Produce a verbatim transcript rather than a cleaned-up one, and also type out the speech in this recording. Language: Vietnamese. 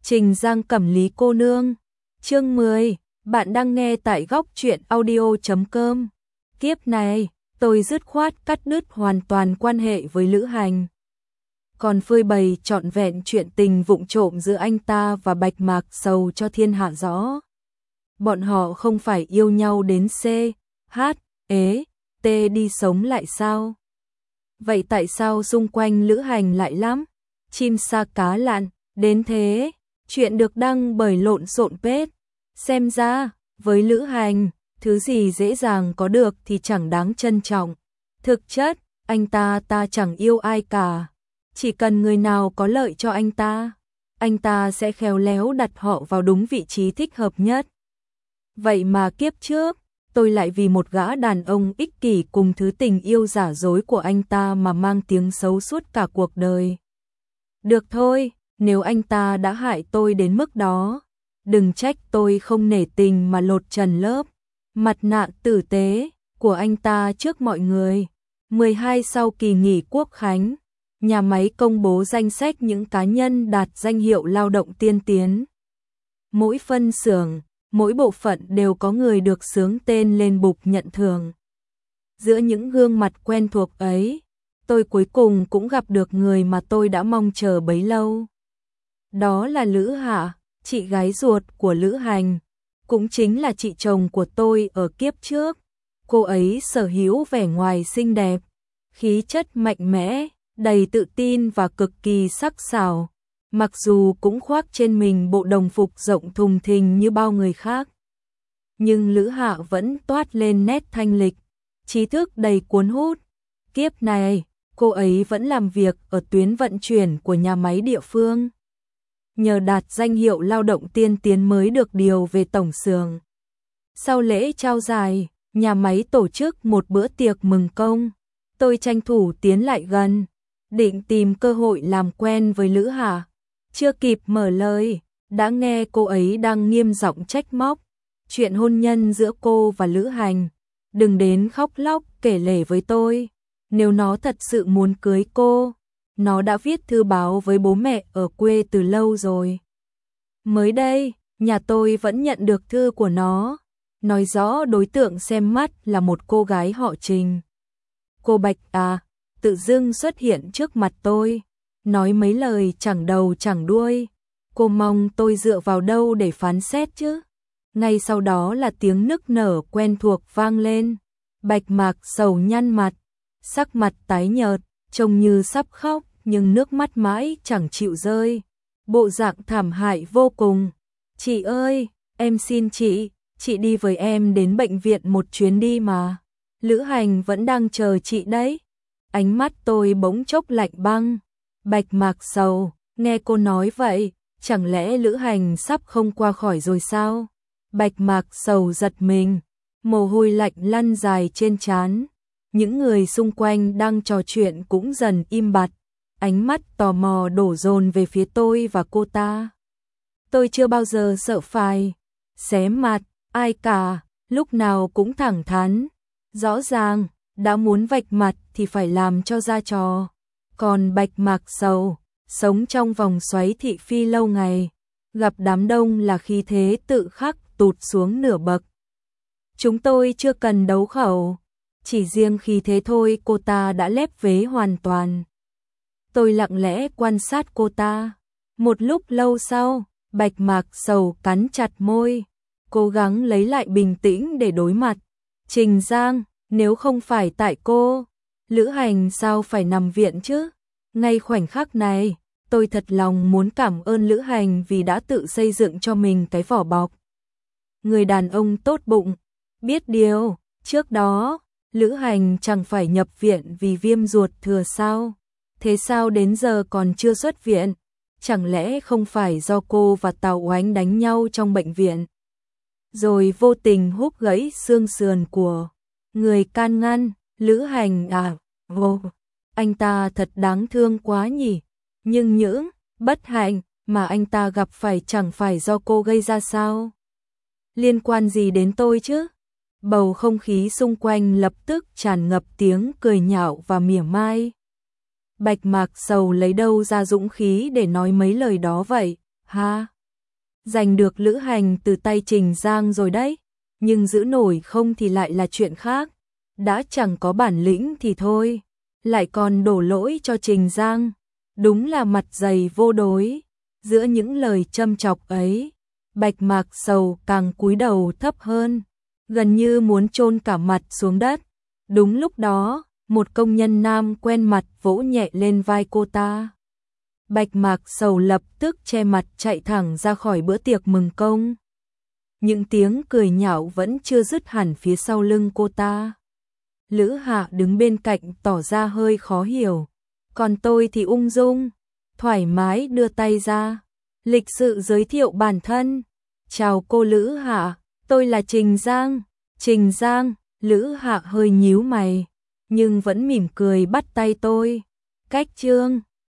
Trình Giang Cẩm Lý cô nương. Chương mười, bạn đang nghe tại góc truyện audio chấm com. Kiếp này, tôi dứt khoát cắt đứt hoàn toàn quan hệ với Lữ Hành. Còn phơi bày trọn vẹn chuyện tình vụng trộm giữa anh ta và Bạch Mạc Sầu cho thiên hạ rõ. Bọn họ không phải yêu nhau đến C, H, ế, T đi sống lại sao? Vậy tại sao xung quanh Lữ Hành lại lắm? Chim sa cá lặn, đến thế, chuyện được đăng bởi lộn xộn page. Xem ra, với Lữ Hành, thứ gì dễ dàng có được thì chẳng đáng trân trọng. Thực chất, anh ta ta chẳng yêu ai cả. Chỉ cần người nào có lợi cho anh ta, anh ta sẽ khéo léo đặt họ vào đúng vị trí thích hợp nhất. Vậy mà kiếp trước, tôi lại vì một gã đàn ông ích kỷ cùng thứ tình yêu giả dối của anh ta mà mang tiếng xấu suốt cả cuộc đời. Được thôi, nếu anh ta đã hại tôi đến mức đó, đừng trách tôi không nể tình mà lột trần lớp mặt nạ tử tế của anh ta trước mọi người. mười hai sau kỳ nghỉ Quốc khánh, nhà máy công bố danh sách những cá nhân đạt danh hiệu lao động tiên tiến. Mỗi phân xưởng, mỗi bộ phận đều có người được xướng tên lên bục nhận thưởng. Giữa những gương mặt quen thuộc ấy, tôi cuối cùng cũng gặp được người mà tôi đã mong chờ bấy lâu. Đó là Lữ Hạ, chị gái ruột của Lữ Hành, cũng chính là chị chồng của tôi ở kiếp trước. Cô ấy sở hữu vẻ ngoài xinh đẹp, khí chất mạnh mẽ, đầy tự tin và cực kỳ sắc sảo, mặc dù cũng khoác trên mình bộ đồng phục rộng thùng thình như bao người khác. Nhưng Lữ Hạ vẫn toát lên nét thanh lịch, trí thức đầy cuốn hút. Kiếp này, cô ấy vẫn làm việc ở tuyến vận chuyển của nhà máy địa phương. Nhờ đạt danh hiệu lao động tiên tiến mới được điều về tổng xưởng. Sau lễ trao giải, nhà máy tổ chức một bữa tiệc mừng công. Tôi tranh thủ tiến lại gần, định tìm cơ hội làm quen với Lữ Hà. Chưa kịp mở lời, đã nghe cô ấy đang nghiêm giọng trách móc chuyện hôn nhân giữa cô và Lữ Hành. Đừng đến khóc lóc kể lể với tôi, nếu nó thật sự muốn cưới cô, nó đã viết thư báo với bố mẹ ở quê từ lâu rồi. Mới đây, nhà tôi vẫn nhận được thư của nó, nói rõ đối tượng xem mắt là một cô gái họ Trình. Cô Bạch à, tự dưng xuất hiện trước mặt tôi, nói mấy lời chẳng đầu chẳng đuôi. Cô mong tôi dựa vào đâu để phán xét chứ? Ngay sau đó là tiếng nức nở quen thuộc vang lên. Bạch Mạc Sầu nhăn mặt, sắc mặt tái nhợt, trông như sắp khóc, nhưng nước mắt mãi chẳng chịu rơi. Bộ dạng thảm hại vô cùng. Chị ơi, em xin chị, chị đi với em đến bệnh viện một chuyến đi mà. Lữ Hành vẫn đang chờ chị đấy. Ánh mắt tôi bỗng chốc lạnh băng. Bạch Mạc Sầu, nghe cô nói vậy, chẳng lẽ Lữ Hành sắp không qua khỏi rồi sao? Bạch Mạc Sầu giật mình, mồ hôi lạnh lăn dài trên trán. Những người xung quanh đang trò chuyện cũng dần im bặt, ánh mắt tò mò đổ dồn về phía tôi và cô ta. Tôi chưa bao giờ sợ phải xé mặt ai cả, lúc nào cũng thẳng thắn. Rõ ràng, đã muốn vạch mặt thì phải làm cho ra trò. Còn Bạch Mạc Sầu, sống trong vòng xoáy thị phi lâu ngày, gặp đám đông là khí thế tự khắc tụt xuống nửa bậc. Chúng tôi chưa cần đấu khẩu, chỉ riêng khí thế thôi cô ta đã lép vế hoàn toàn. Tôi lặng lẽ quan sát cô ta. Một lúc lâu sau, Bạch Mạc Sầu cắn chặt môi, cố gắng lấy lại bình tĩnh để đối mặt. Trình Giang, nếu không phải tại cô, Lữ Hành sao phải nằm viện chứ? Ngay khoảnh khắc này, tôi thật lòng muốn cảm ơn Lữ Hành vì đã tự xây dựng cho mình cái vỏ bọc. Người đàn ông tốt bụng, biết điều, trước đó, Lữ Hành chẳng phải nhập viện vì viêm ruột thừa sao? Thế sao đến giờ còn chưa xuất viện? Chẳng lẽ không phải do cô và Tào Oánh đánh nhau trong bệnh viện, rồi vô tình húc gãy xương sườn của người can ngăn? Lữ Hành à, vô, anh ta thật đáng thương quá nhỉ. Nhưng những bất hạnh mà anh ta gặp phải chẳng phải do cô gây ra sao? Liên quan gì đến tôi chứ? Bầu không khí xung quanh lập tức tràn ngập tiếng cười nhạo và mỉa mai. Bạch Mạc Sầu lấy đâu ra dũng khí để nói mấy lời đó vậy? Ha! Giành được Lữ Hành từ tay Trình Giang rồi đấy, nhưng giữ nổi không thì lại là chuyện khác. Đã chẳng có bản lĩnh thì thôi, lại còn đổ lỗi cho Trình Giang. Đúng là mặt dày vô đối. Giữa những lời châm chọc ấy, Bạch Mạc Sầu càng cúi đầu thấp hơn, gần như muốn chôn cả mặt xuống đất. Đúng lúc đó, một công nhân nam quen mặt vỗ nhẹ lên vai cô ta. Bạch Mạc Sầu lập tức che mặt chạy thẳng ra khỏi bữa tiệc mừng công. Những tiếng cười nhạo vẫn chưa dứt hẳn phía sau lưng cô ta. Lữ Hạ đứng bên cạnh tỏ ra hơi khó hiểu, còn tôi thì ung dung, thoải mái đưa tay ra, lịch sự giới thiệu bản thân. Chào cô Lữ Hạ, tôi là Trình Giang. Trình Giang, Lữ Hạ hơi nhíu mày, nhưng vẫn mỉm cười bắt tay tôi. Cách Trương.